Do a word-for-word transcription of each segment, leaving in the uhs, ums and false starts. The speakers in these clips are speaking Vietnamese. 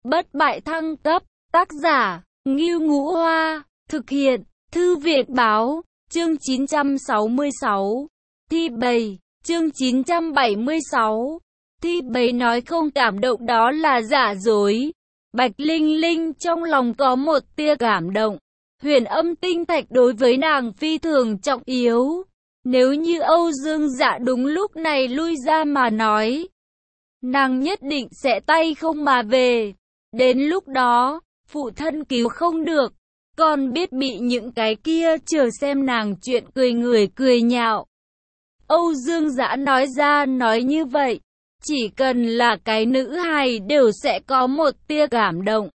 Bất bại thăng cấp, tác giả, Ngưu Ngũ Hoa, thực hiện, Thư viện Báo, chương chín trăm sáu mươi sáu, thi bày, chương chín trăm bảy mươi sáu, thi bày nói không cảm động đó là giả dối. Bạch Linh Linh trong lòng có một tia cảm động, huyền âm tinh thạch đối với nàng phi thường trọng yếu. Nếu như Âu Dương Dạ đúng lúc này lui ra mà nói, nàng nhất định sẽ tay không mà về. Đến lúc đó, phụ thân cứu không được, còn biết bị những cái kia chờ xem nàng chuyện cười người cười nhạo. Âu Dương Dạ nói ra nói như vậy, chỉ cần là cái nữ hài đều sẽ có một tia cảm động.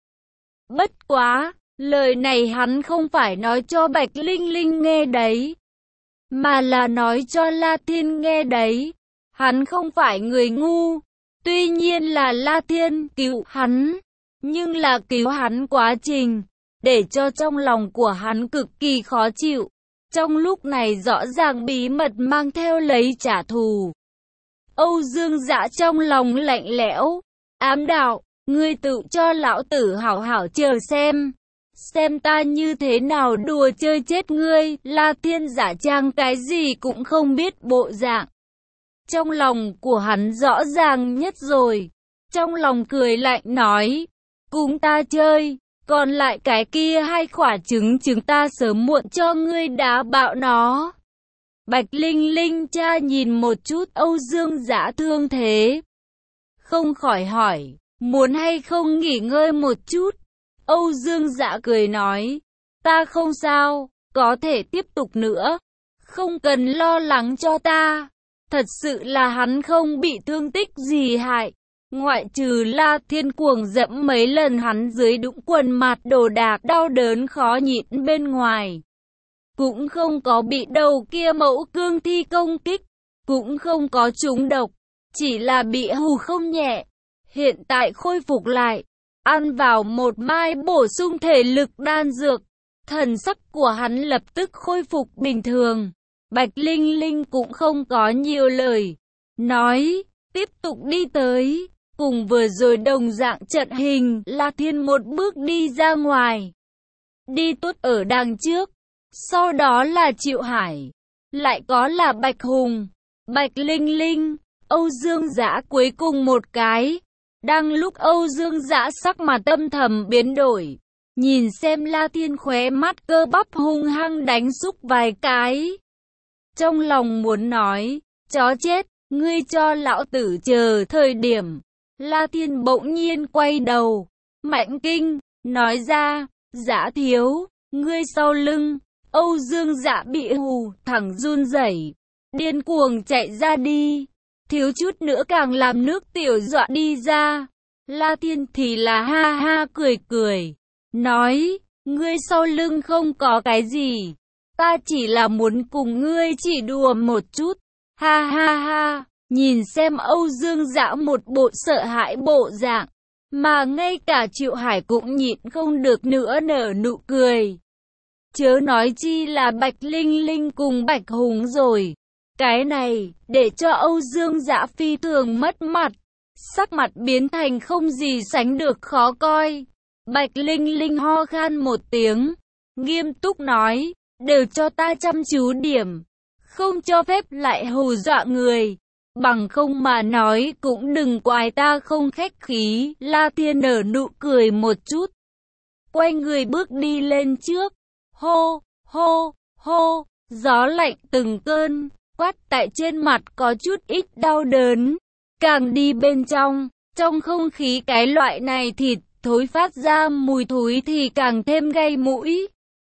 Bất quá, lời này hắn không phải nói cho Bạch Linh Linh nghe đấy, mà là nói cho La Thiên nghe đấy. Hắn không phải người ngu, tuy nhiên là La Thiên cứu hắn, nhưng là cứu hắn quá trình, để cho trong lòng của hắn cực kỳ khó chịu. Trong lúc này rõ ràng bí mật mang theo lấy trả thù. Âu Dương Dạ trong lòng lạnh lẽo, ám đạo, ngươi tự cho lão tử hảo hảo chờ xem. Xem ta như thế nào đùa chơi chết ngươi. La Thiên giả trang cái gì cũng không biết bộ dạng. Trong lòng của hắn rõ ràng nhất rồi. Trong lòng cười lạnh nói, cùng ta chơi, còn lại cái kia hai quả trứng trứng ta sớm muộn cho ngươi đá bạo nó. Bạch Linh Linh cha nhìn một chút Âu Dương Dạ thương thế, không khỏi hỏi, muốn hay không nghỉ ngơi một chút. Âu Dương Dạ cười nói, ta không sao, có thể tiếp tục nữa, không cần lo lắng cho ta. Thật sự là hắn không bị thương tích gì hại, ngoại trừ La Thiên cuồng dẫm mấy lần hắn dưới đũng quần mặt đồ đạc đau đớn khó nhịn bên ngoài. Cũng không có bị đầu kia mẫu cương thi công kích, cũng không có trúng độc, chỉ là bị hù không nhẹ. Hiện tại khôi phục lại, ăn vào một mai bổ sung thể lực đan dược, thần sắc của hắn lập tức khôi phục bình thường. Bạch Linh Linh cũng không có nhiều lời, nói, tiếp tục đi tới, cùng vừa rồi đồng dạng trận hình. La Thiên một bước đi ra ngoài, đi tốt ở đằng trước, sau đó là Triệu Hải, lại có là Bạch Hùng, Bạch Linh Linh, Âu Dương Dạ cuối cùng một cái. Đang lúc Âu Dương Dạ sắc mặt âm thầm biến đổi, nhìn xem La Thiên khóe mắt cơ bắp hung hăng đánh xúc vài cái. Trong lòng muốn nói, chó chết, ngươi cho lão tử chờ thời điểm. La Thiên bỗng nhiên quay đầu, mạnh kinh, nói ra, Dạ thiếu, ngươi sau lưng. Âu Dương Dạ bị hù, thẳng run rẩy, điên cuồng chạy ra đi, thiếu chút nữa càng làm nước tiểu dọa đi ra. La Thiên thì là ha ha cười cười, nói, ngươi sau lưng không có cái gì, ta chỉ là muốn cùng ngươi chỉ đùa một chút, ha ha ha. Nhìn xem Âu Dương Dạ một bộ sợ hãi bộ dạng, mà ngay cả Triệu Hải cũng nhịn không được nữa nở nụ cười. Chớ nói chi là Bạch Linh Linh cùng Bạch Hùng rồi. Cái này, để cho Âu Dương Dạ phi thường mất mặt, sắc mặt biến thành không gì sánh được khó coi. Bạch Linh Linh ho khan một tiếng, nghiêm túc nói, đều cho ta chăm chú điểm, không cho phép lại hù dọa người, bằng không mà nói cũng đừng quái ta không khách khí. La Thiên nở nụ cười một chút, quay người bước đi lên trước, hô, hô, hô, gió lạnh từng cơn, quát tại trên mặt có chút ít đau đớn. Càng đi bên trong, trong không khí cái loại này thịt thối phát ra mùi thối thì càng thêm gây mũi.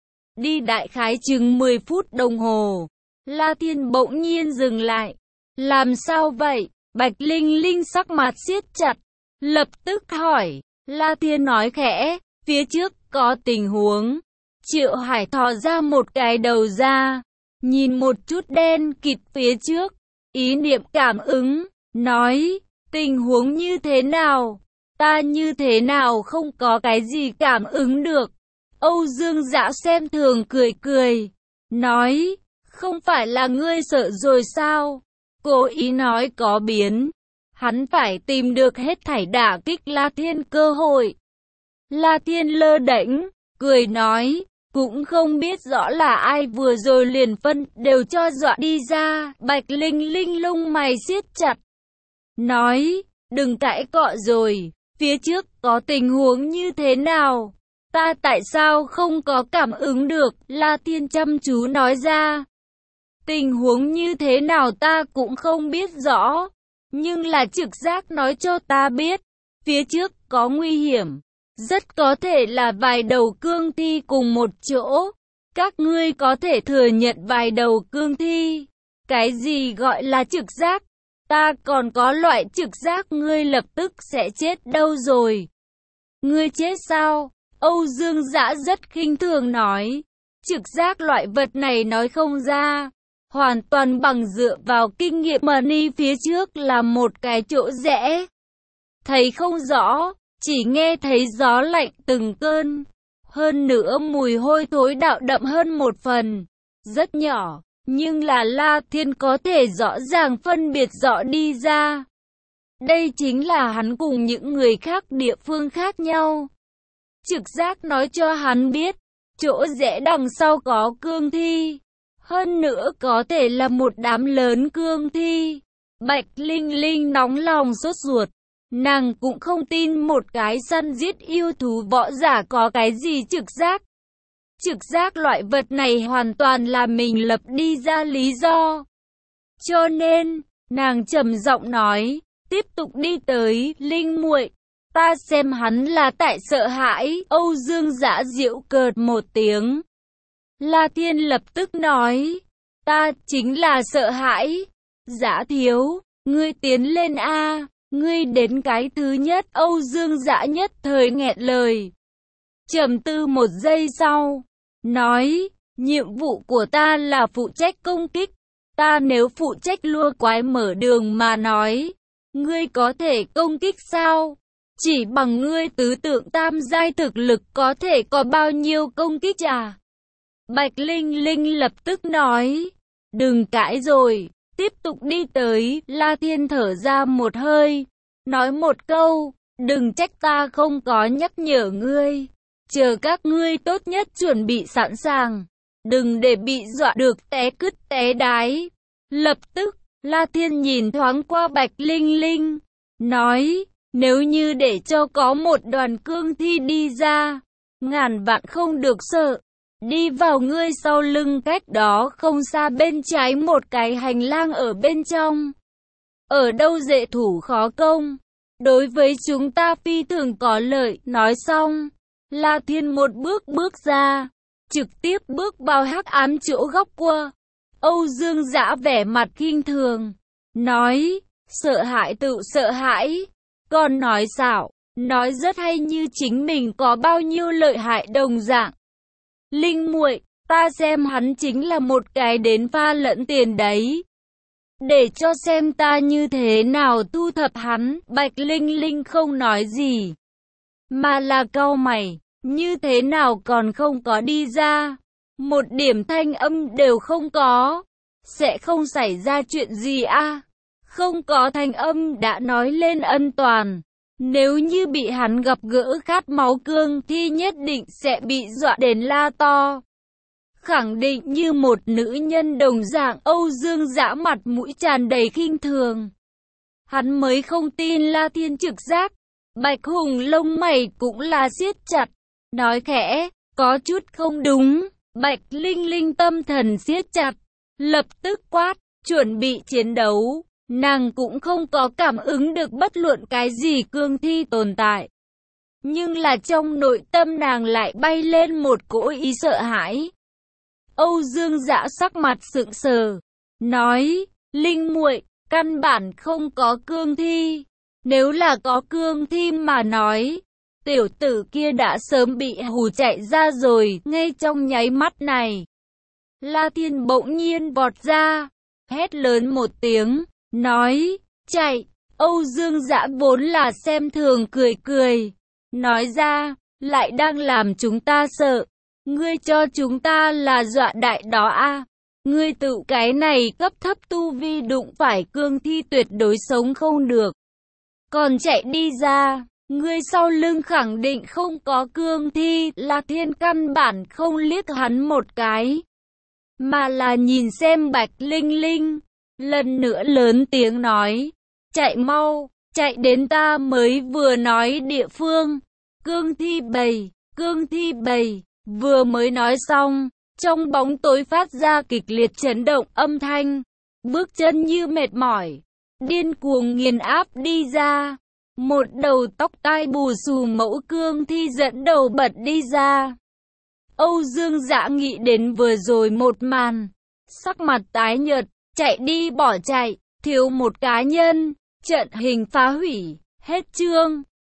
Đi đại khái chừng mười phút đồng hồ, La Thiên bỗng nhiên dừng lại. Làm sao vậy? Bạch Linh Linh sắc mặt siết chặt, lập tức hỏi. La Thiên nói khẽ, phía trước có tình huống. Triệu Hải thò ra một cái đầu ra, nhìn một chút đen kịt phía trước, ý niệm cảm ứng, nói, tình huống như thế nào? Ta như thế nào không có cái gì cảm ứng được? Âu Dương Dạ xem thường cười cười, nói, không phải là ngươi sợ rồi sao? Cố ý nói có biến, hắn phải tìm được hết thảy đả kích La Thiên cơ hội. La Thiên lơ đễnh, cười nói, cũng không biết rõ là ai vừa rồi liền phân đều cho dọa đi ra. Bạch Linh Linh lông mày siết chặt, nói, đừng cãi cọ rồi, phía trước có tình huống như thế nào? Ta tại sao không có cảm ứng được? La Thiên chăm chú nói ra. Tình huống như thế nào ta cũng không biết rõ, nhưng là trực giác nói cho ta biết, phía trước có nguy hiểm, rất có thể là vài đầu cương thi cùng một chỗ. Các ngươi có thể thừa nhận vài đầu cương thi. Cái gì gọi là trực giác? Ta còn có loại trực giác ngươi lập tức sẽ chết đâu rồi. Ngươi chết sao? Âu Dương Dã rất khinh thường nói. Trực giác loại vật này nói không ra. Hoàn toàn bằng dựa vào kinh nghiệm mà đi phía trước là một cái chỗ rẽ. Thấy không rõ, chỉ nghe thấy gió lạnh từng cơn. Hơn nữa mùi hôi thối đạo đậm hơn một phần. Rất nhỏ, nhưng là La Thiên có thể rõ ràng phân biệt rõ đi ra. Đây chính là hắn cùng những người khác địa phương khác nhau. Trực giác nói cho hắn biết, chỗ rẽ đằng sau có cương thi. Hơn nữa có thể là một đám lớn cương thi. Bạch Linh Linh nóng lòng sốt ruột. Nàng cũng không tin một cái săn giết yêu thú võ giả có cái gì trực giác. Trực giác loại vật này hoàn toàn là mình lập đi ra lý do. Cho nên, nàng trầm giọng nói, tiếp tục đi tới, Linh muội, ta xem hắn là tại sợ hãi. Âu Dương Dã giễu cợt một tiếng. La Thiên lập tức nói, ta chính là sợ hãi. Dã thiếu, ngươi tiến lên a, ngươi đến cái thứ nhất. Âu Dương Dã nhất thời nghẹn lời. Trầm tư một giây sau, nói, nhiệm vụ của ta là phụ trách công kích. Ta nếu phụ trách lua quái mở đường mà nói, ngươi có thể công kích sao? Chỉ bằng ngươi tứ tượng tam giai thực lực có thể có bao nhiêu công kích à? Bạch Linh Linh lập tức nói, đừng cãi rồi, tiếp tục đi tới. La Thiên thở ra một hơi, nói một câu, đừng trách ta không có nhắc nhở ngươi. Chờ các ngươi tốt nhất chuẩn bị sẵn sàng, đừng để bị dọa được té cứt té đái. Lập tức, La Thiên nhìn thoáng qua Bạch Linh Linh, nói, nếu như để cho có một đoàn cương thi đi ra, ngàn vạn không được sợ. Đi vào ngươi sau lưng, cách đó không xa bên trái một cái hành lang ở bên trong. Ở đâu dễ thủ khó công, đối với chúng ta phi thường có lợi. Nói xong, La Thiên một bước bước ra, trực tiếp bước vào hắc ám chỗ góc cua. Âu Dương Dã vẻ mặt khinh thường, nói, sợ hãi tự sợ hãi, còn nói xạo, nói rất hay như chính mình có bao nhiêu lợi hại đồng dạng. Linh muội, ta xem hắn chính là một cái đến pha lẫn tiền đấy. Để cho xem ta như thế nào thu thập hắn. Bạch Linh Linh không nói gì, mà là cau mày, như thế nào còn không có đi ra. Một điểm thanh âm đều không có. Sẽ không xảy ra chuyện gì à? Không có thanh âm đã nói lên ân toàn. Nếu như bị hắn gặp gỡ khát máu cương thì nhất định sẽ bị dọa đến la to. Khẳng định như một nữ nhân đồng dạng. Âu Dương Dã mặt mũi tràn đầy khinh thường. Hắn mới không tin La Thiên trực giác. Bạch Hùng lông mày cũng là siết chặt, nói khẽ, có chút không đúng. Bạch Linh Linh tâm thần siết chặt, lập tức quát, chuẩn bị chiến đấu. Nàng cũng không có cảm ứng được bất luận cái gì cương thi tồn tại. Nhưng là trong nội tâm nàng lại bay lên một cỗ ý sợ hãi. Âu Dương Dã sắc mặt sững sờ, nói, Linh muội, căn bản không có cương thi. Nếu là có cương thi mà nói, tiểu tử kia đã sớm bị hù chạy ra rồi. Ngay trong nháy mắt này, La Thiên bỗng nhiên vọt ra, hét lớn một tiếng, nói, chạy. Âu Dương Dã vốn là xem thường cười cười, nói ra, lại đang làm chúng ta sợ. Ngươi cho chúng ta là dọa đại đó à? Ngươi tự cái này cấp thấp tu vi đụng phải cương thi tuyệt đối sống không được, còn chạy đi ra. Người sau lưng khẳng định không có cương thi, Lạc Thiên căn bản không liếc hắn một cái, mà là nhìn xem Bạch Linh Linh, lần nữa lớn tiếng nói, chạy mau, chạy đến ta mới vừa nói địa phương, cương thi bầy, cương thi bầy, vừa mới nói xong, trong bóng tối phát ra kịch liệt chấn động âm thanh, bước chân như mệt mỏi, điên cuồng nghiền áp đi ra. Một đầu tóc tai bù xù mẫu cương thi dẫn đầu bật đi ra. Âu Dương Dã nghĩ đến vừa rồi một màn, sắc mặt tái nhợt, chạy đi bỏ chạy, thiếu một cá nhân, trận hình phá hủy, hết chương.